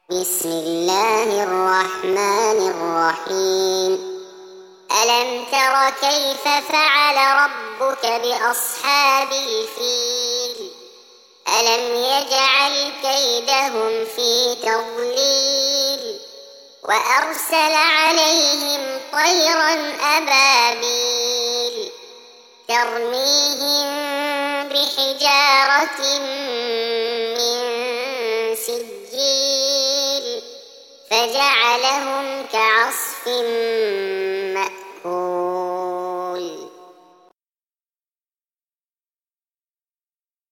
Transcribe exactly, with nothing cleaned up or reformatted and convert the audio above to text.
بسم الله الرحمن الرحيم. ألم تر كيف فعل ربك بأصحاب الفيل؟ ألم يجعل كيدهم في تضليل وأرسل عليهم طيرا أبابيل ترميهم بحجارة من سجيل فجعلهم كعصف